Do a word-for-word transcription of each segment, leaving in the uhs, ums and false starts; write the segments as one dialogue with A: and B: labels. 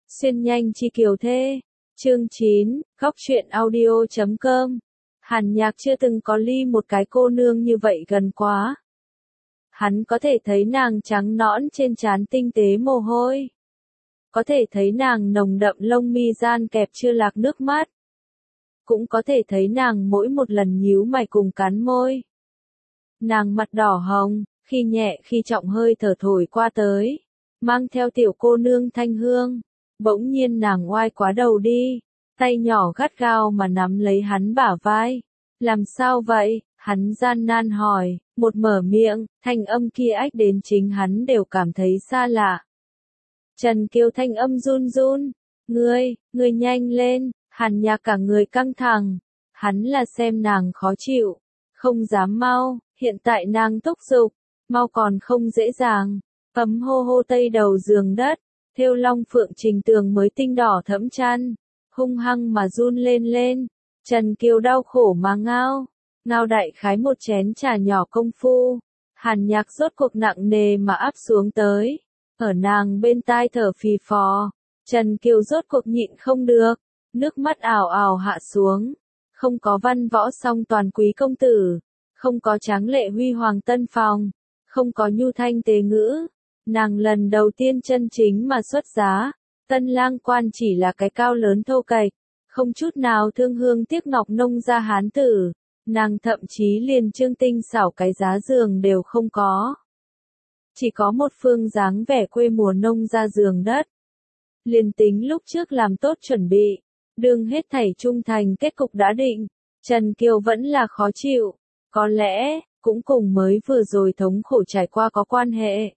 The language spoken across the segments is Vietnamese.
A: Xuyên nhanh chi kiều thê. Chương chín, góc truyện audio chấm com. Hàn Nhạc chưa từng có ly một cái cô nương như vậy gần quá. Hắn có thể thấy nàng trắng nõn trên trán tinh tế mồ hôi. Có thể thấy nàng nồng đậm lông mi gian kẹp chưa lạc nước mắt. Cũng có thể thấy nàng mỗi một lần nhíu mày cùng cắn môi. Nàng mặt đỏ hồng, khi nhẹ khi trọng hơi thở thổi qua tới, mang theo tiểu cô nương thanh hương. Bỗng nhiên nàng oai quá đầu đi, tay nhỏ gắt gao mà nắm lấy hắn bả vai. Làm sao vậy? Hắn gian nan hỏi, một mở miệng, thanh âm kia ách đến chính hắn đều cảm thấy xa lạ. Trần Kiều thanh âm run run, ngươi, ngươi nhanh lên. Hàn Nhạc cả người căng thẳng, hắn là xem nàng khó chịu, không dám mau, hiện tại nàng thúc giục, mau còn không dễ dàng. Ấm hô hô tây đầu giường đất, thêu long phượng trình tường mới tinh đỏ thẫm chăn, hung hăng mà run lên lên. Trần Kiều đau khổ mà ngao, ngao đại khái một chén trà nhỏ công phu. Hàn Nhạc rốt cuộc nặng nề mà áp xuống tới, ở nàng bên tai thở phì phò. Trần Kiều rốt cuộc nhịn không được, nước mắt ào ào hạ xuống. Không có văn võ song toàn quý công tử, không có tráng lệ huy hoàng tân phòng, không có nhu thanh tế ngữ. Nàng lần đầu tiên chân chính mà xuất giá, tân lang quan chỉ là cái cao lớn thô kệch, không chút nào thương hương tiếc ngọc nông gia hán tử. Nàng thậm chí liền trương tinh xảo cái giá giường đều không có. Chỉ có một phương dáng vẻ quê mùa nông gia giường đất. Liền tính lúc trước làm tốt chuẩn bị, đương hết thảy trung thành kết cục đã định, Trần Kiều vẫn là khó chịu. Có lẽ, cũng cùng mới vừa rồi thống khổ trải qua có quan hệ.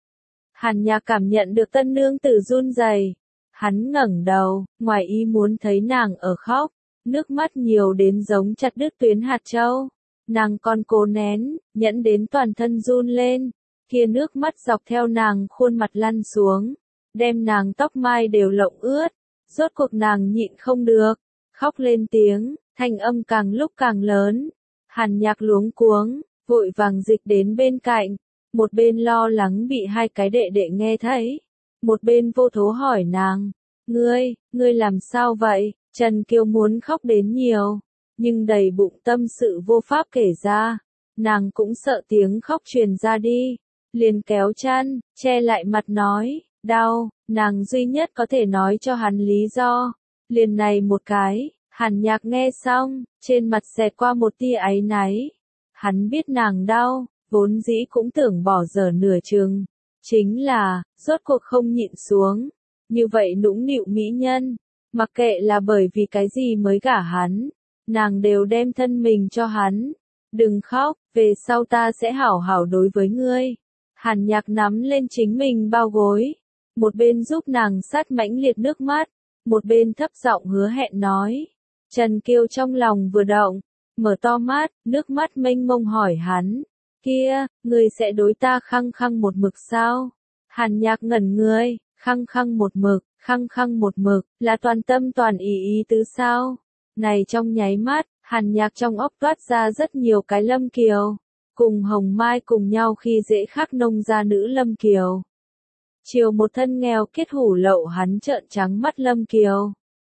A: Hàn Nhạc cảm nhận được tân nương tử run rẩy, hắn ngẩng đầu, ngoài ý muốn thấy nàng ở khóc, nước mắt nhiều đến giống chặt đứt tuyến hạt châu. Nàng còn cố nén, nhẫn đến toàn thân run lên, kia nước mắt dọc theo nàng khuôn mặt lăn xuống, đem nàng tóc mai đều lộng ướt. Rốt cuộc nàng nhịn không được, khóc lên tiếng, thanh âm càng lúc càng lớn. Hàn Nhạc luống cuống, vội vàng dịch đến bên cạnh, một bên lo lắng bị hai cái đệ đệ nghe thấy, một bên vô thố hỏi nàng, ngươi, ngươi làm sao vậy? Trần Kiều muốn khóc đến nhiều, nhưng đầy bụng tâm sự vô pháp kể ra, nàng cũng sợ tiếng khóc truyền ra đi, liền kéo chăn, che lại mặt nói, đau. Nàng duy nhất có thể nói cho hắn lý do, liền này một cái. Hàn Nhạc nghe xong, trên mặt xẹt qua một tia áy náy. Hắn biết nàng đau, vốn dĩ cũng tưởng bỏ dở nửa chừng. Chính là, rốt cuộc không nhịn xuống. Như vậy nũng nịu mỹ nhân, mặc kệ là bởi vì cái gì mới gả hắn, nàng đều đem thân mình cho hắn. Đừng khóc, về sau ta sẽ hảo hảo đối với ngươi. Hàn Nhạc nắm lên chính mình bao gối, một bên giúp nàng sát mãnh liệt nước mắt, một bên thấp giọng hứa hẹn nói. Trần Kiều trong lòng vừa động, mở to mắt, nước mắt mênh mông hỏi hắn, kia, người sẽ đối ta khăng khăng một mực sao? Hàn Nhạc ngẩn người, khăng khăng một mực, khăng khăng một mực, là toàn tâm toàn ý ý tứ sao? Này trong nháy mắt, Hàn Nhạc trong óc toát ra rất nhiều cái Lâm Kiều, cùng Hồng Mai cùng nhau khi dễ khắc nông gia nữ Lâm Kiều. Chiều một thân nghèo kết hủ lậu hắn trợn trắng mắt Lâm Kiều.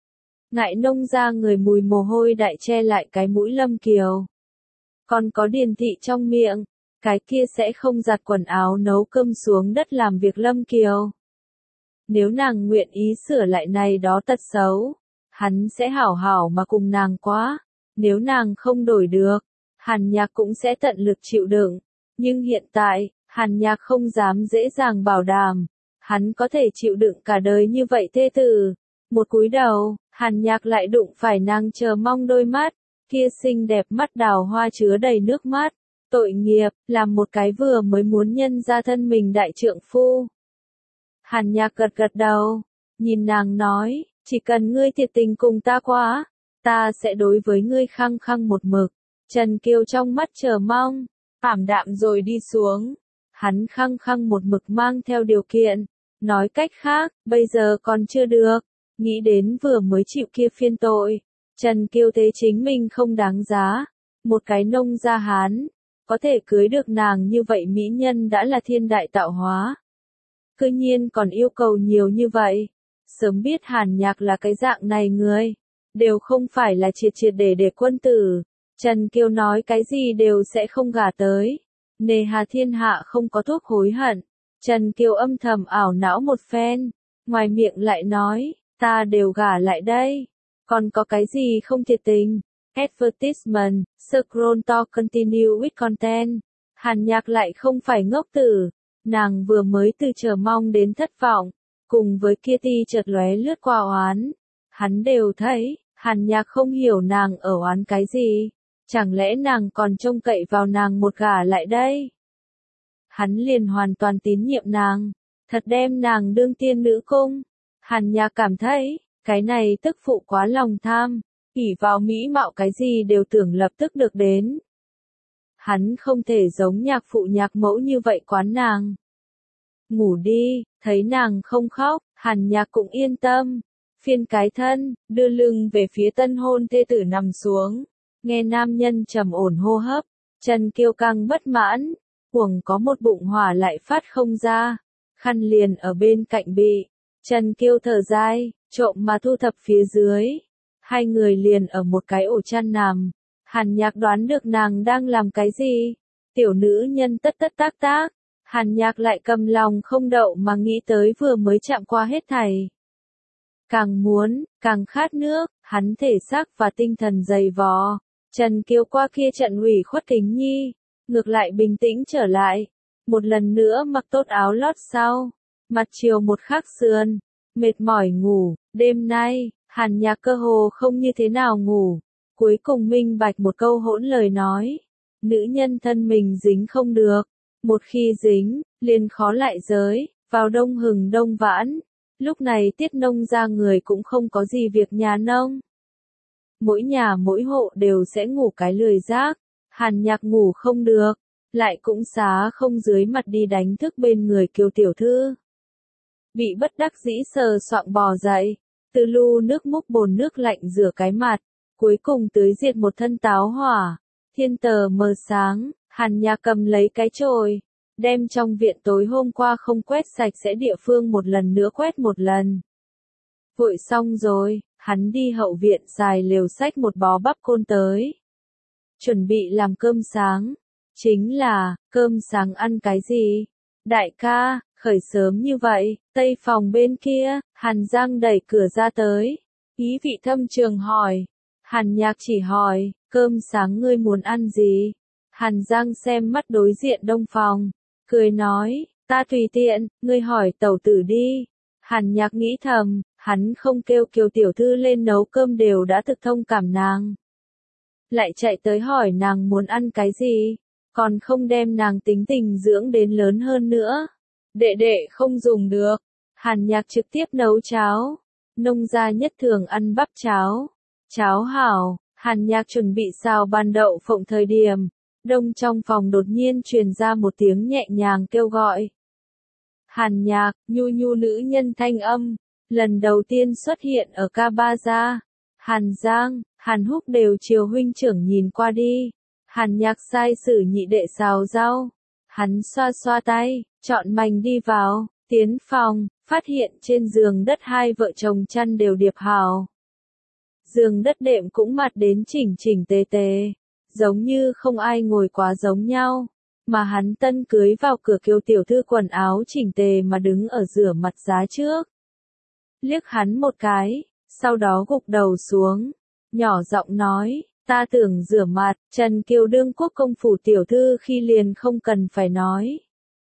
A: Ngại nông ra người mùi mồ hôi đại che lại cái mũi Lâm Kiều. Còn có Điền thị trong miệng, cái kia sẽ không giặt quần áo nấu cơm xuống đất làm việc Lâm Kiều. Nếu nàng nguyện ý sửa lại này đó tật xấu, hắn sẽ hảo hảo mà cùng nàng quá. Nếu nàng không đổi được, Hàn Nhạc cũng sẽ tận lực chịu đựng. Nhưng hiện tại, Hàn Nhạc không dám dễ dàng bảo đảm. Hắn có thể chịu đựng cả đời như vậy thê tử. Một cúi đầu, Hàn Nhạc lại đụng phải nàng chờ mong đôi mắt, kia xinh đẹp mắt đào hoa chứa đầy nước mắt. Tội nghiệp, làm một cái vừa mới muốn nhân ra thân mình đại trượng phu. Hàn Nhạc gật gật đầu, nhìn nàng nói, chỉ cần ngươi thiệt tình cùng ta quá, ta sẽ đối với ngươi khăng khăng một mực. Trần Kiều trong mắt chờ mong, ảm đạm rồi đi xuống. Hắn khăng khăng một mực mang theo điều kiện. Nói cách khác, bây giờ còn chưa được. Nghĩ đến vừa mới chịu kia phiên tội, Trần Kiều thế chính mình không đáng giá. Một cái nông gia hán, có thể cưới được nàng như vậy mỹ nhân đã là thiên đại tạo hóa. Cư nhiên còn yêu cầu nhiều như vậy. Sớm biết Hàn Nhạc là cái dạng này người, đều không phải là triệt triệt để để quân tử, Trần Kiều nói cái gì đều sẽ không gả tới. Nề hà thiên hạ không có thuốc hối hận. Trần Kiều âm thầm ảo não một phen, ngoài miệng lại nói, ta đều gả lại đây, còn có cái gì không thiệt tình. Advertisement, scroll to continue with content. Hàn Nhạc lại không phải ngốc tử, nàng vừa mới từ chờ mong đến thất vọng, cùng với kia ti chợt lóe lướt qua oán. Hắn đều thấy, Hàn Nhạc không hiểu nàng ở oán cái gì, chẳng lẽ nàng còn trông cậy vào nàng một gả lại đây. Hắn liền hoàn toàn tín nhiệm nàng, thật đem nàng đương tiên nữ cung. Hàn Nhạc cảm thấy, cái này tức phụ quá lòng tham, ỷ vào mỹ mạo cái gì đều tưởng lập tức được đến. Hắn không thể giống nhạc phụ nhạc mẫu như vậy quán nàng. Ngủ đi, thấy nàng không khóc, Hàn Nhạc cũng yên tâm. Phiên cái thân, đưa lưng về phía tân hôn thê tử nằm xuống, nghe nam nhân trầm ổn hô hấp, Trần Kiều càng bất mãn, huống có một bụng hỏa lại phát không ra, khăn liền ở bên cạnh bị. Trần Kiều thở dài, trộm mà thu thập phía dưới. Hai người liền ở một cái ổ chăn nằm. Hàn Nhạc đoán được nàng đang làm cái gì. Tiểu nữ nhân tất tất tác tác. Hàn Nhạc lại cầm lòng không đậu mà nghĩ tới vừa mới chạm qua hết thảy. Càng muốn, càng khát nước, hắn thể xác và tinh thần dày vò. Trần Kiều qua kia trận ủy khuất kính nhi, ngược lại bình tĩnh trở lại. Một lần nữa mặc tốt áo lót sau, mặt chiều một khắc sườn, mệt mỏi ngủ. Đêm nay, Hàn Nhạc cơ hồ không như thế nào ngủ. Cuối cùng minh bạch một câu hỗn lời nói. Nữ nhân thân mình dính không được. Một khi dính, liền khó lại giới, vào đông hừng đông vãn. Lúc này tiết nông ra người cũng không có gì việc nhà nông. Mỗi nhà mỗi hộ đều sẽ ngủ cái lười giác. Hàn Nhạc ngủ không được, lại cũng xá không dưới mặt đi đánh thức bên người Kiều tiểu thư. Bị bất đắc dĩ sờ soạng bò dậy, từ lu nước múc bồn nước lạnh rửa cái mặt, cuối cùng tưới diệt một thân táo hỏa. Thiên tờ mờ sáng, Hàn Nhạc cầm lấy cái chổi, đem trong viện tối hôm qua không quét sạch sẽ địa phương một lần nữa quét một lần. Vội xong rồi, hắn đi hậu viện xài lều xách một bó bắp côn tới. Chuẩn bị làm cơm sáng. Chính là, cơm sáng ăn cái gì? Đại ca, khởi sớm như vậy, tây phòng bên kia, Hàn Giang đẩy cửa ra tới. Ý vị thâm trường hỏi. Hàn Nhạc chỉ hỏi, cơm sáng ngươi muốn ăn gì? Hàn Giang xem mắt đối diện đông phòng, cười nói, ta tùy tiện, ngươi hỏi tẩu tử đi. Hàn Nhạc nghĩ thầm, hắn không kêu Kiều tiểu thư lên nấu cơm đều đã thực thông cảm nàng. Lại chạy tới hỏi nàng muốn ăn cái gì, còn không đem nàng tính tình dưỡng đến lớn hơn nữa. Đệ đệ không dùng được. Hàn Nhạc trực tiếp nấu cháo. Nông gia nhất thường ăn bắp cháo. Cháo hảo, Hàn Nhạc chuẩn bị xào ban đậu phộng thời điểm. Đông trong phòng đột nhiên truyền ra một tiếng nhẹ nhàng kêu gọi. Hàn Nhạc, nhu nhu nữ nhân thanh âm, lần đầu tiên xuất hiện ở ca ba gia. Hàn Giang, Hàn Húc đều chiều huynh trưởng nhìn qua đi. Hàn Nhạc sai sử nhị đệ xào rau. Hắn xoa xoa tay, chọn mảnh đi vào, tiến phòng, phát hiện trên giường đất hai vợ chồng chăn đều điệp hào. Giường đất đệm cũng mặt đến chỉnh chỉnh tề tề, giống như không ai ngồi quá giống nhau. Mà hắn tân cưới vào cửa Kiều tiểu thư quần áo chỉnh tề mà đứng ở rửa mặt giá trước. Liếc hắn một cái, sau đó gục đầu xuống, nhỏ giọng nói, ta tưởng rửa mặt. Trần Kiều đương quốc công phủ tiểu thư khi liền không cần phải nói.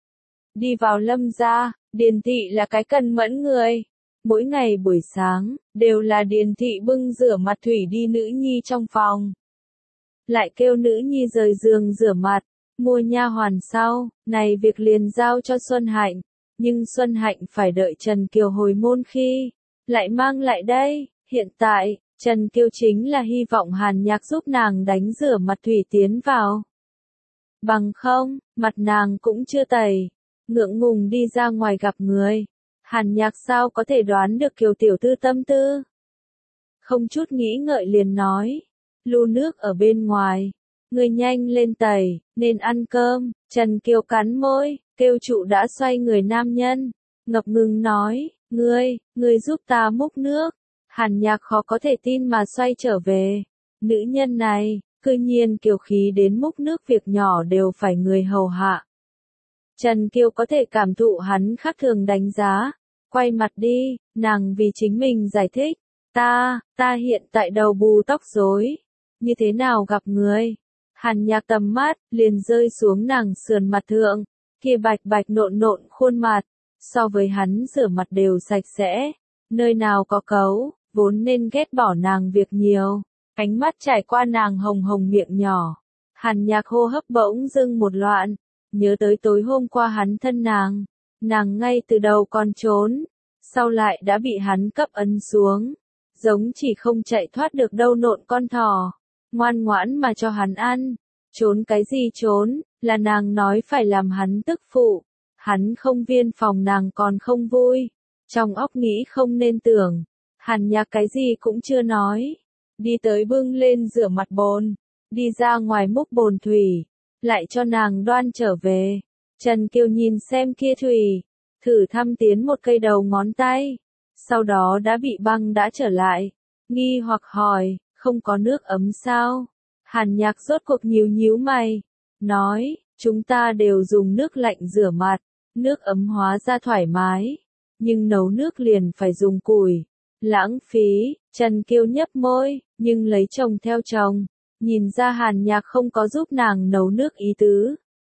A: Đi vào Lâm gia, Điền thị là cái cần mẫn người. Mỗi ngày buổi sáng, đều là Điền thị bưng rửa mặt thủy đi nữ nhi trong phòng. Lại kêu nữ nhi rời giường rửa mặt, mua nha hoàn sau, này việc liền giao cho Xuân Hạnh. Nhưng Xuân Hạnh phải đợi Trần Kiều hồi môn khi, lại mang lại đây. Hiện tại, Trần Kiều chính là hy vọng Hàn Nhạc giúp nàng đánh rửa mặt thủy tiến vào. Bằng không, mặt nàng cũng chưa tẩy, ngượng ngùng đi ra ngoài gặp người. Hàn Nhạc sao có thể đoán được Kiều tiểu thư tâm tư? Không chút nghĩ ngợi liền nói, lu nước ở bên ngoài, người nhanh lên tẩy, nên ăn cơm. Trần Kiều cắn môi, kêu trụ đã xoay người nam nhân, ngập ngừng nói, Ngươi, ngươi giúp ta múc nước. Hàn Nhạc khó có thể tin mà xoay trở về. Nữ nhân này, cư nhiên kiều khí đến múc nước việc nhỏ đều phải người hầu hạ. Trần Kiều có thể cảm thụ hắn khác thường đánh giá. Quay mặt đi, nàng vì chính mình giải thích. Ta, ta hiện tại đầu bù tóc rối. Như thế nào gặp người? Hàn Nhạc tầm mắt, liền rơi xuống nàng sườn mặt thượng. Kia bạch bạch nộn nộn khuôn mặt. So với hắn rửa mặt đều sạch sẽ. Nơi nào có cấu, vốn nên ghét bỏ nàng việc nhiều. Ánh mắt trải qua nàng hồng hồng miệng nhỏ. Hàn Nhạc hô hấp bỗng dưng một loạn. Nhớ tới tối hôm qua hắn thân nàng. Nàng ngay từ đầu còn trốn. Sau lại đã bị hắn cấp ấn xuống. Giống chỉ không chạy thoát được đâu nộn con thỏ. Ngoan ngoãn mà cho hắn ăn. Trốn cái gì trốn, là nàng nói phải làm hắn tức phụ. Hắn không viên phòng nàng còn không vui. Trong óc nghĩ không nên tưởng. Hàn Nhạc cái gì cũng chưa nói. Đi tới bưng lên rửa mặt bồn. Đi ra ngoài múc bồn thủy. Lại cho nàng đoan trở về. Trần Kiều nhìn xem kia thủy. Thử thăm tiến một cây đầu ngón tay. Sau đó đã bị băng đã trở lại. Nghi hoặc hỏi, không có nước ấm sao? Hàn Nhạc rốt cuộc nhíu nhíu mày. Nói, chúng ta đều dùng nước lạnh rửa mặt. Nước ấm hóa ra thoải mái. Nhưng nấu nước liền phải dùng củi. Lãng phí, Trần Kiều nhấp môi, nhưng lấy chồng theo chồng. Nhìn ra Hàn Nhạc không có giúp nàng nấu nước ý tứ.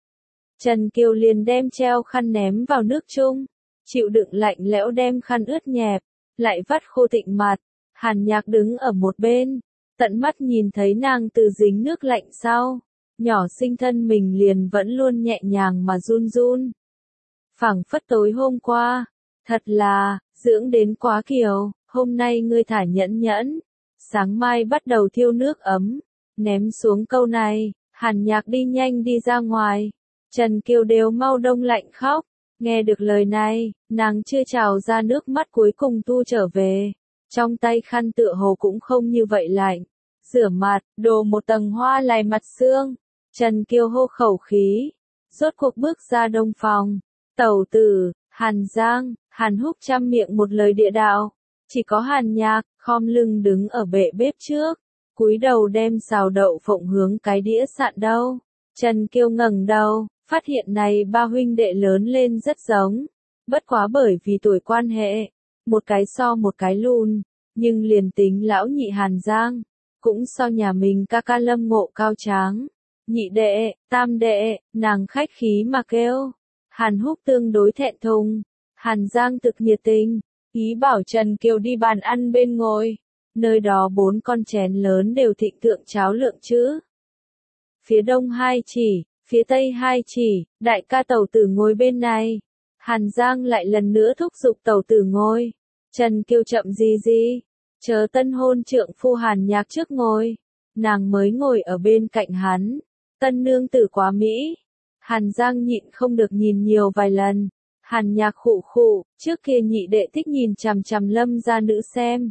A: Trần Kiều liền đem treo khăn ném vào nước chung. Chịu đựng lạnh lẽo đem khăn ướt nhẹp. Lại vắt khô tịnh mặt. Hàn Nhạc đứng ở một bên. Tận mắt nhìn thấy nàng từ dính nước lạnh sau. Nhỏ sinh thân mình liền vẫn luôn nhẹ nhàng mà run run. Phảng phất tối hôm qua. Thật là, dưỡng đến quá kiều. Hôm nay ngươi thả nhẫn nhẫn. Sáng mai bắt đầu thiêu nước ấm. Ném xuống câu này. Hàn Nhạc đi nhanh đi ra ngoài. Trần Kiều đều mau đông lạnh khóc. Nghe được lời này, nàng chưa trào ra nước mắt cuối cùng tu trở về. Trong tay khăn tựa hồ cũng không như vậy lạnh. Rửa mặt, đổ một tầng hoa lài mặt xương. Trần Kiều hô khẩu khí. Rốt cuộc bước ra đông phòng. Tẩu tử, Hàn Giang, Hàn Húc chăm miệng một lời địa đạo. Chỉ có Hàn Nhạc, khom lưng đứng ở bệ bếp trước. Cúi đầu đem xào đậu phộng hướng cái đĩa sạn đâu. Trần Kiều ngẩng đầu, phát hiện này ba huynh đệ lớn lên rất giống. Bất quá bởi vì tuổi quan hệ. Một cái so một cái lùn. Nhưng liền tính lão nhị Hàn Giang. Cũng so nhà mình ca ca Lâm Ngộ cao tráng. Nhị đệ, tam đệ, nàng khách khí mà kêu. Hàn Húc tương đối thẹn thùng. Hàn Giang thực nhiệt tình. Ý bảo Trần Kiều đi bàn ăn bên ngồi. Nơi đó bốn con chén lớn đều thịnh thượng cháo lượng chữ. Phía đông hai chỉ, phía tây hai chỉ, đại ca tẩu tử ngồi bên này. Hàn Giang lại lần nữa thúc giục tẩu tử ngồi. Trần Kiều chậm gì gì. Chờ tân hôn trượng phu Hàn Nhạc trước ngồi. Nàng mới ngồi ở bên cạnh hắn. Tân nương tử quá Mỹ. Hàn Giang nhịn không được nhìn nhiều vài lần. Hàn Nhạc khụ khụ, trước kia nhị đệ thích nhìn chằm chằm Lâm gia nữ xem.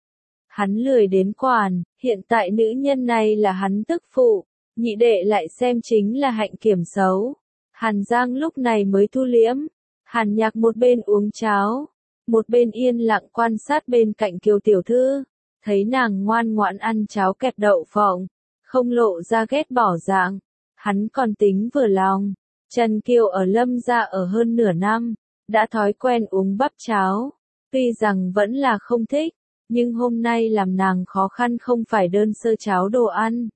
A: Hắn lười đến quản, hiện tại nữ nhân này là hắn tức phụ. Nhị đệ lại xem chính là hạnh kiểm xấu. Hàn Giang lúc này mới thu liễm. Hàn Nhạc một bên uống cháo. Một bên yên lặng quan sát bên cạnh Kiều tiểu thư. Thấy nàng ngoan ngoãn ăn cháo kẹp đậu phộng. Không lộ ra ghét bỏ dạng. Hắn còn tính vừa lòng. Trần Kiều ở Lâm gia ở hơn nửa năm. Đã thói quen uống bắp cháo. Tuy rằng vẫn là không thích. Nhưng hôm nay làm nàng khó khăn không phải đơn sơ cháo đồ ăn.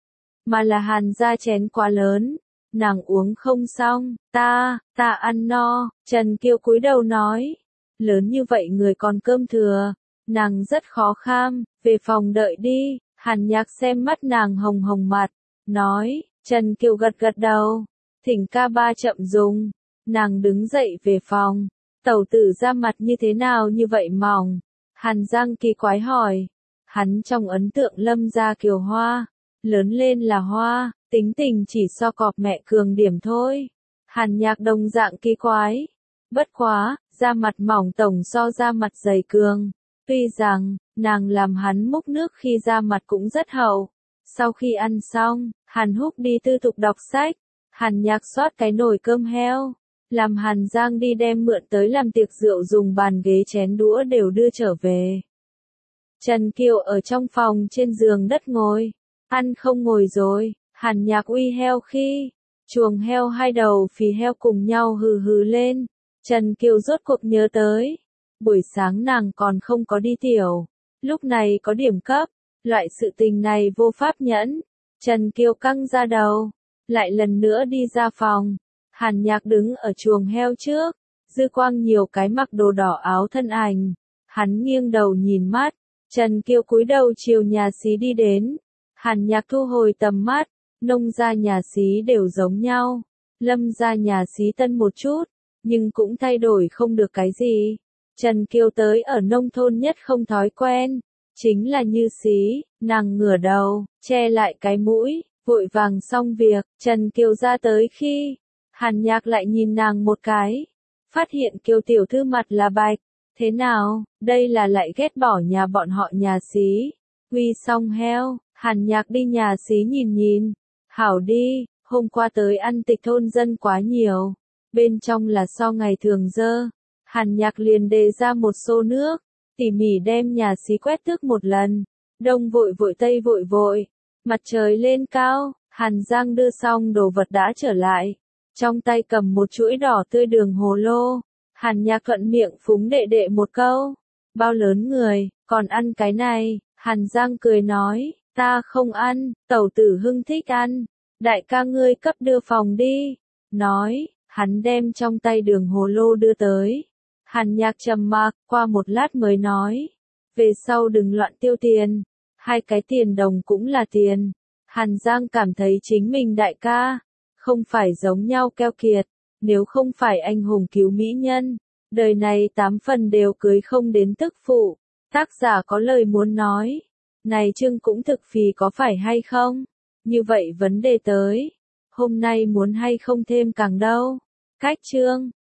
A: Mà là Hàn gia chén quá lớn. Nàng uống không xong. Ta, ta ăn no. Trần Kiều cúi đầu nói. Lớn như vậy người còn cơm thừa. Nàng rất khó kham. Về phòng đợi đi. Hàn Nhạc xem mắt nàng hồng hồng mặt. Nói. Trần Kiều gật gật đầu. Thỉnh ca ba chậm dùng. Nàng đứng dậy về phòng. Tẩu tử ra mặt như thế nào như vậy mỏng. Hàn Giang kỳ quái hỏi. Hắn trong ấn tượng Lâm gia Kiều Hoa. Lớn lên là hoa. Tính tình chỉ so cọp mẹ cường điểm thôi. Hàn Nhạc đồng dạng kỳ quái. Bất quá, da mặt mỏng tổng so da mặt dày cường. Tuy rằng, nàng làm hắn múc nước khi da mặt cũng rất hậu. Sau khi ăn xong, Hàn Húc đi tư thục đọc sách. Hàn Nhạc xoát cái nồi cơm heo. làm Hàn Giang đi đem mượn tới làm tiệc rượu dùng bàn ghế chén đũa đều đưa trở về. Trần Kiều ở trong phòng trên giường đất ngồi, ăn không ngồi rồi, Hàn Nhạc uy heo khi, chuồng heo hai đầu phì heo cùng nhau hừ hừ lên, Trần Kiều rốt cuộc nhớ tới, buổi sáng nàng còn không có đi tiểu, lúc này có điểm cấp, loại sự tình này vô pháp nhẫn, Trần Kiều căng ra đầu, lại lần nữa đi ra phòng, Hàn Nhạc đứng ở chuồng heo trước, dư quang nhiều cái mặc đồ đỏ áo thân ảnh, hắn nghiêng đầu nhìn mắt, Trần Kiều cúi đầu chiều nhà xí đi đến, Hàn Nhạc thu hồi tầm mắt, nông gia nhà xí đều giống nhau, lâm gia nhà xí tân một chút, nhưng cũng thay đổi không được cái gì. Trần Kiều tới ở nông thôn nhất không thói quen, chính là như xí, nàng ngửa đầu, che lại cái mũi, vội vàng xong việc, Trần Kiều ra tới khi, Hàn Nhạc lại nhìn nàng một cái, phát hiện Kiều tiểu thư mặt là bạch, thế nào, đây là lại ghét bỏ nhà bọn họ nhà xí, uy xong heo, Hàn Nhạc đi nhà xí nhìn nhìn, hảo đi, hôm qua tới ăn tịch thôn dân quá nhiều, bên trong là so ngày thường dơ, Hàn Nhạc liền đề ra một xô nước, tỉ mỉ đem nhà xí quét tước một lần, đông vội vội tây vội vội, mặt trời lên cao, Hàn Giang đưa xong đồ vật đã trở lại, trong tay cầm một chuỗi đỏ tươi đường hồ lô, Hàn Nhạc thuận miệng phúng đệ đệ một câu, bao lớn người, còn ăn cái này, Hàn Giang cười nói, ta không ăn, tẩu tử Hưng thích ăn, đại ca ngươi cấp đưa phòng đi, nói, hắn đem trong tay đường hồ lô đưa tới. Hàn Nhạc trầm mặc, qua một lát mới nói, về sau đừng loạn tiêu tiền, hai cái tiền đồng cũng là tiền. Hàn Giang cảm thấy chính mình đại ca, không phải giống nhau keo kiệt, nếu không phải anh hùng cứu mỹ nhân, đời này tám phần đều cưới không đến tức phụ. Tác giả có lời muốn nói, này chương cũng thực phì có phải hay không? Như vậy vấn đề tới, hôm nay muốn hay không thêm càng đâu? Cách chương